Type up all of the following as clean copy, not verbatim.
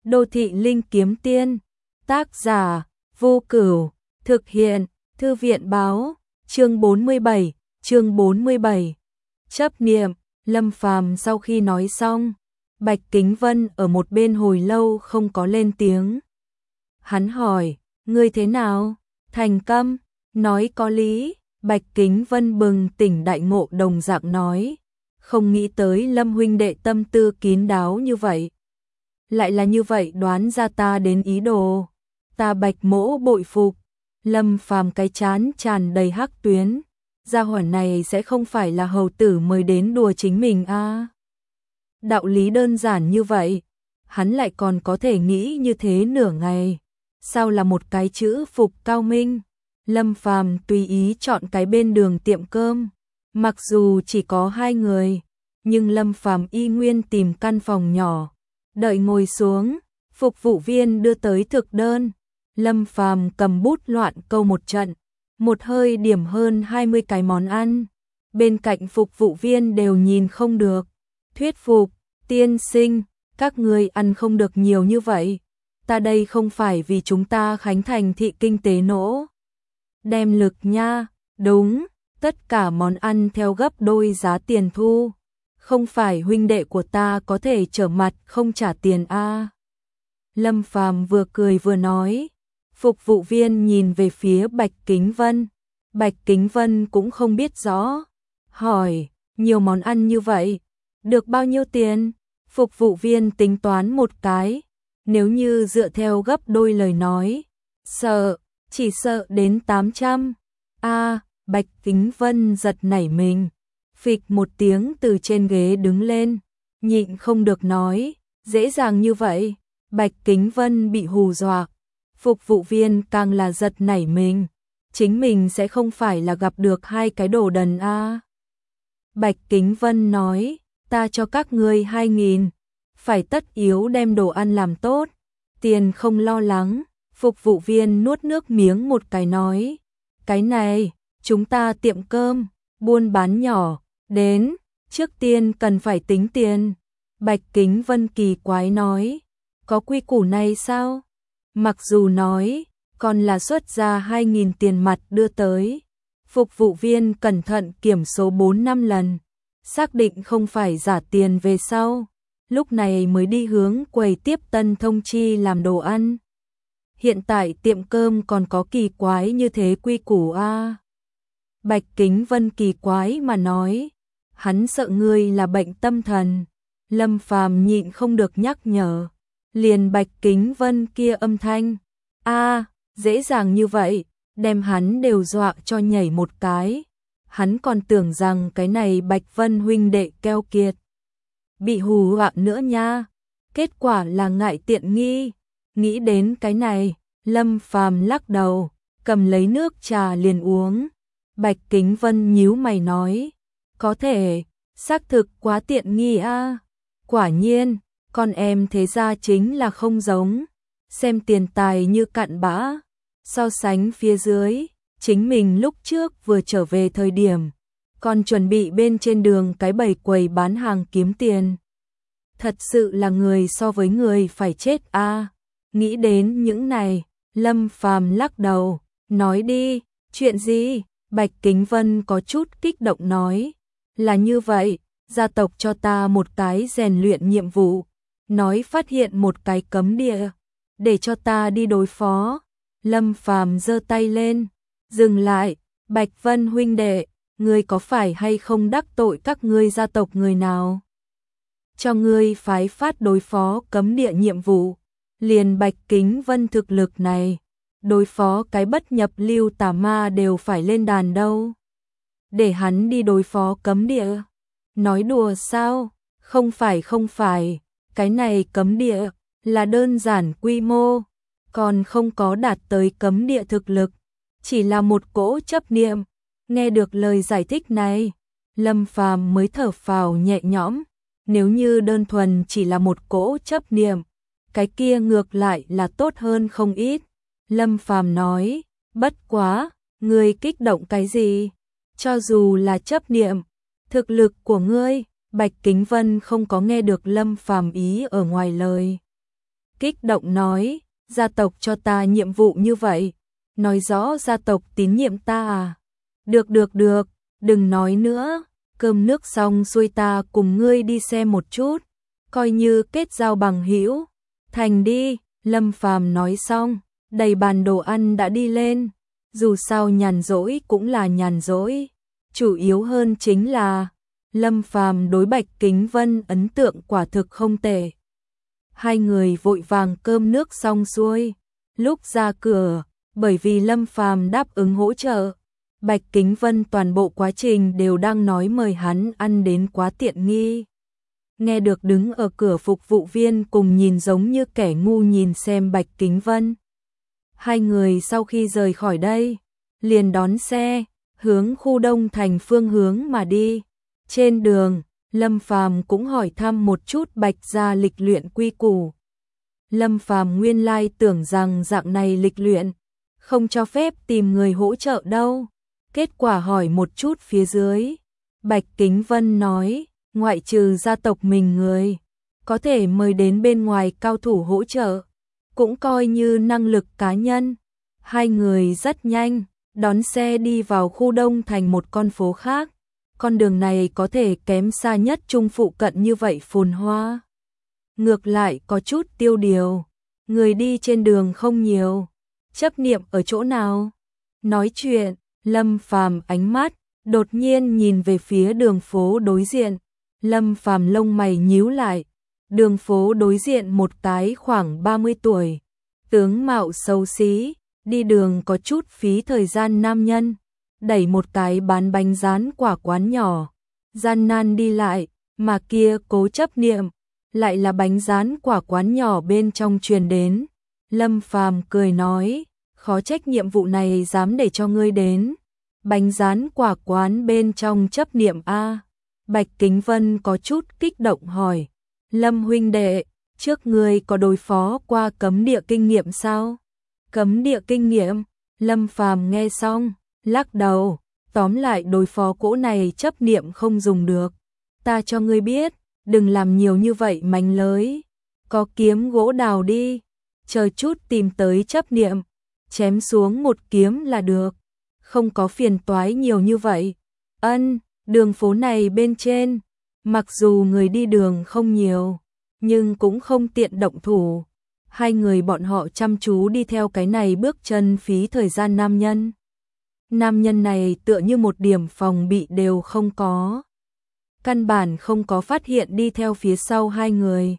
Đô thị linh kiếm tiên, tác giả, Vô Cửu, thực hiện, Thư viện báo, chương 47. Chấp niệm, Lâm Phàm sau khi nói xong, Bạch Kính Vân ở một bên hồi lâu không có lên tiếng. Hắn hỏi, ngươi thế nào? Thành Câm, nói có lý, Bạch Kính Vân bừng tỉnh đại ngộ đồng dạng nói, không nghĩ tới Lâm huynh đệ tâm tư kín đáo như vậy. Lại là như vậy đoán ra ta đến ý đồ, ta Bạch mỗ bội phục. Lâm Phàm cái chán tràn đầy hắc tuyến, gia hỏa này sẽ không phải là hầu tử mới đến đùa chính mình a? Đạo lý đơn giản như vậy, hắn lại còn có thể nghĩ như thế nửa ngày. Sao là một cái chữ phục cao minh? Lâm Phàm tùy ý chọn cái bên đường tiệm cơm, mặc dù chỉ có 2 người, nhưng Lâm Phàm y nguyên tìm căn phòng nhỏ, đợi ngồi xuống, phục vụ viên đưa tới thực đơn. Lâm Phàm cầm bút loạn câu một trận, một hơi điểm hơn 20 cái món ăn. Bên cạnh phục vụ viên đều nhìn không được, thuyết phục, tiên sinh, các ngươi ăn không được nhiều như vậy. Ta đây không phải vì chúng ta khánh thành thị kinh tế nỗ đem lực nha, đúng, tất cả món ăn theo gấp đôi giá tiền thu. Không phải huynh đệ của ta có thể trở mặt không trả tiền a. Lâm Phàm vừa cười vừa nói. Phục vụ viên nhìn về phía Bạch Kính Vân. Bạch Kính Vân cũng không biết rõ. Hỏi, nhiều món ăn như vậy, được bao nhiêu tiền? Phục vụ viên tính toán một cái. Nếu như dựa theo gấp đôi lời nói, chỉ sợ đến 800. Bạch Kính Vân giật nảy mình. Phịch một tiếng từ trên ghế đứng lên. Nhịn không được nói, dễ dàng như vậy. Bạch Kính Vân bị hù dọa. Phục vụ viên càng là giật nảy mình, chính mình sẽ không phải là gặp được 2 cái đồ đần a. Bạch Kính Vân nói, ta cho các ngươi 2.000, phải tất yếu đem đồ ăn làm tốt, tiền không lo lắng. Phục vụ viên nuốt nước miếng một cái nói, cái này, chúng ta tiệm cơm, buôn bán nhỏ, đến, trước tiên cần phải tính tiền. Bạch Kính Vân kỳ quái nói, có quy củ này sao? Mặc dù nói, còn là xuất ra 2.000 tiền mặt đưa tới. Phục vụ viên cẩn thận kiểm số 4-5 lần, xác định không phải giả tiền về sau. Lúc này mới đi hướng quầy tiếp tân thông chi làm đồ ăn. Hiện tại tiệm cơm còn có kỳ quái như thế quy củ a. Bạch Kính Vân kỳ quái mà nói, hắn sợ ngươi là bệnh tâm thần. Lâm Phàm nhịn không được nhắc nhở. Liền Bạch Kính Vân kia âm thanh, dễ dàng như vậy, đem hắn đều dọa cho nhảy một cái. Hắn còn tưởng rằng cái này Bạch Vân huynh đệ keo kiệt, bị hù dọa nữa nha. Kết quả là ngại tiện nghi. Nghĩ đến cái này, Lâm Phàm lắc đầu, cầm lấy nước trà liền uống. Bạch Kính Vân nhíu mày nói, có thể, xác thực quá tiện nghi a. Quả nhiên, con em thế ra chính là không giống, xem tiền tài như cặn bã. So sánh phía dưới, chính mình lúc trước vừa trở về thời điểm, còn chuẩn bị bên trên đường cái bầy quầy bán hàng kiếm tiền. Thật sự là người so với người phải chết a. Nghĩ đến những này, Lâm Phàm lắc đầu, nói đi, chuyện gì? Bạch Kính Vân có chút kích động nói, là như vậy, gia tộc cho ta một cái rèn luyện nhiệm vụ. Nói phát hiện một cái cấm địa, để cho ta đi đối phó. Lâm Phàm giơ tay lên, dừng lại, Bạch Vân huynh đệ, ngươi có phải hay không đắc tội các ngươi gia tộc người nào? Cho ngươi phái phát đối phó cấm địa nhiệm vụ, liền Bạch Kính Vân thực lực này, đối phó cái bất nhập lưu tà ma đều phải lên đàn đâu. Để hắn đi đối phó cấm địa? Nói đùa sao? Không phải. Cái này cấm địa là đơn giản quy mô, còn không có đạt tới cấm địa thực lực, chỉ là một cỗ chấp niệm. Nghe được lời giải thích này, Lâm Phàm mới thở phào nhẹ nhõm. Nếu như đơn thuần chỉ là một cỗ chấp niệm, cái kia ngược lại là tốt hơn không ít. Lâm Phàm nói, bất quá, ngươi kích động cái gì? Cho dù là chấp niệm, thực lực của ngươi. Bạch Kính Vân không có nghe được Lâm Phàm ý ở ngoài lời. kích động nói, gia tộc cho ta nhiệm vụ như vậy, nói rõ gia tộc tín nhiệm ta à? Được, đừng nói nữa, cơm nước xong xuôi ta cùng ngươi đi xem một chút, coi như kết giao bằng hữu. Thành đi, Lâm Phàm nói xong, đầy bàn đồ ăn đã đi lên, dù sao nhàn rỗi cũng là nhàn rỗi, chủ yếu hơn chính là Lâm Phàm đối Bạch Kính Vân ấn tượng quả thực không tệ. Hai người vội vàng cơm nước xong xuôi, lúc ra cửa, bởi vì Lâm Phàm đáp ứng hỗ trợ, Bạch Kính Vân toàn bộ quá trình đều đang nói mời hắn ăn đến quá tiện nghi. Nghe được đứng ở cửa phục vụ viên cùng nhìn giống như kẻ ngu nhìn xem Bạch Kính Vân. Hai người sau khi rời khỏi đây, liền đón xe, hướng khu Đông Thành phương hướng mà đi. Trên đường, Lâm Phàm cũng hỏi thăm một chút Bạch gia lịch luyện quy củ. Lâm Phàm nguyên lai tưởng rằng dạng này lịch luyện không cho phép tìm người hỗ trợ đâu. Kết quả hỏi một chút phía dưới, Bạch Kính Vân nói, ngoại trừ gia tộc mình người, có thể mời đến bên ngoài cao thủ hỗ trợ, cũng coi như năng lực cá nhân. Hai người rất nhanh, đón xe đi vào khu Đông Thành một con phố khác. Con đường này có thể kém xa nhất Trung phụ cận như vậy phồn hoa. Ngược lại có chút tiêu điều, người đi trên đường không nhiều. Chấp niệm ở chỗ nào? Nói chuyện, Lâm Phàm ánh mắt đột nhiên nhìn về phía đường phố đối diện. Lâm Phàm lông mày nhíu lại. Đường phố đối diện một cái khoảng 30 tuổi, tướng mạo xấu xí, đi đường có chút phí thời gian nam nhân, đẩy một cái bán bánh rán quả quán nhỏ, gian nan đi lại, mà kia Cố Chấp Niệm lại là bánh rán quả quán nhỏ bên trong truyền đến. Lâm Phàm cười nói, khó trách nhiệm vụ này dám để cho ngươi đến. Bánh rán quả quán bên trong Chấp Niệm a. Bạch Kính Vân có chút kích động hỏi, Lâm huynh đệ, trước ngươi có đối phó qua cấm địa kinh nghiệm sao? Cấm địa kinh nghiệm? Lâm Phàm nghe xong, lắc đầu, tóm lại đối phó cỗ này chấp niệm không dùng được. Ta cho ngươi biết, đừng làm nhiều như vậy mánh lới. Có kiếm gỗ đào đi, chờ chút tìm tới chấp niệm, chém xuống một kiếm là được. Không có phiền toái nhiều như vậy. Đường phố này bên trên, mặc dù người đi đường không nhiều, nhưng cũng không tiện động thủ. Hai người bọn họ chăm chú đi theo cái này bước chân phí thời gian nam nhân. Nam nhân này tựa như một điểm phòng bị đều không có. Căn bản không có phát hiện đi theo phía sau hai người.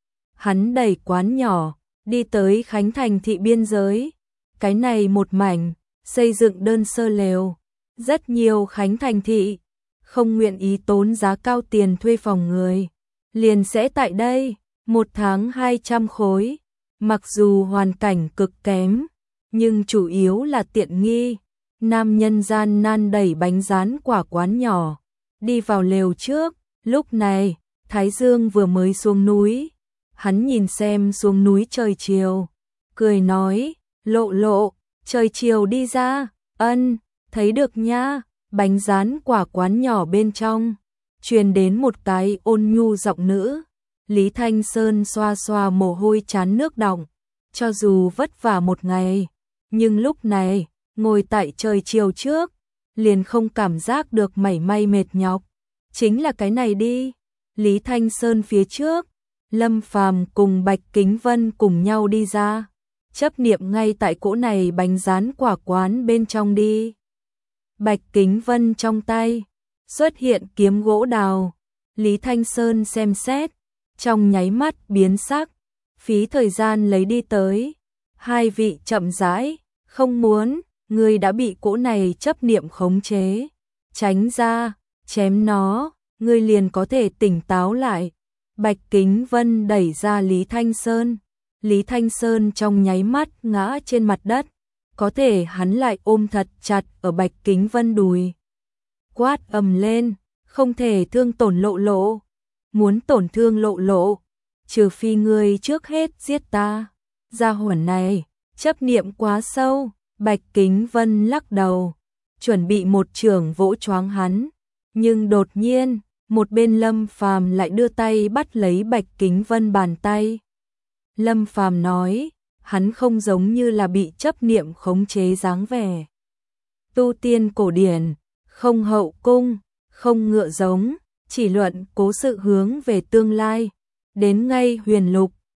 Hắn đẩy quán nhỏ, đi tới Khánh Thành thị biên giới. Cái này một mảnh, xây dựng đơn sơ lều. Rất nhiều Khánh Thành thị không nguyện ý tốn giá cao tiền thuê phòng người, liền sẽ tại đây, một tháng 200 khối. Mặc dù hoàn cảnh cực kém, nhưng chủ yếu là tiện nghi. Nam nhân gian nan đẩy bánh rán quả quán nhỏ, đi vào lều trước. Lúc này, Thái Dương vừa mới xuống núi. Hắn nhìn xem xuống núi trời chiều, cười nói, Lộ Lộ, trời chiều đi ra. Thấy được nha. Bánh rán quả quán nhỏ bên trong truyền đến một cái ôn nhu giọng nữ. Lý Thanh Sơn xoa xoa mồ hôi trán nước đọng. Cho dù vất vả một ngày, nhưng lúc này ngồi tại trời chiều trước, liền không cảm giác được mảy may mệt nhọc. Chính là cái này đi. Lý Thanh Sơn phía trước, Lâm Phàm cùng Bạch Kính Vân cùng nhau đi ra, chấp niệm ngay tại cỗ này bánh rán quả quán bên trong đi. Bạch Kính Vân trong tay xuất hiện kiếm gỗ đào. Lý Thanh Sơn xem xét, trong nháy mắt biến sắc, phí thời gian lấy đi tới. Hai vị chậm rãi, không muốn, ngươi đã bị cỗ này chấp niệm khống chế. Tránh ra, chém nó, ngươi liền có thể tỉnh táo lại. Bạch Kính Vân đẩy ra Lý Thanh Sơn. Lý Thanh Sơn trong nháy mắt ngã trên mặt đất. Có thể hắn lại ôm thật chặt ở Bạch Kính Vân đùi. Quát ầm lên, không thể thương tổn Lộ Lộ. Muốn tổn thương Lộ Lộ, trừ phi ngươi trước hết giết ta. Gia hỏa này, chấp niệm quá sâu. Bạch Kính Vân lắc đầu, chuẩn bị một chưởng vỗ choáng hắn. Nhưng đột nhiên, một bên Lâm Phàm lại đưa tay bắt lấy Bạch Kính Vân bàn tay. Lâm Phàm nói, hắn không giống như là bị chấp niệm khống chế dáng vẻ. Tu tiên cổ điển, không hậu cung, không ngựa giống, chỉ luận cố sự hướng về tương lai. Đến ngay huyền lục,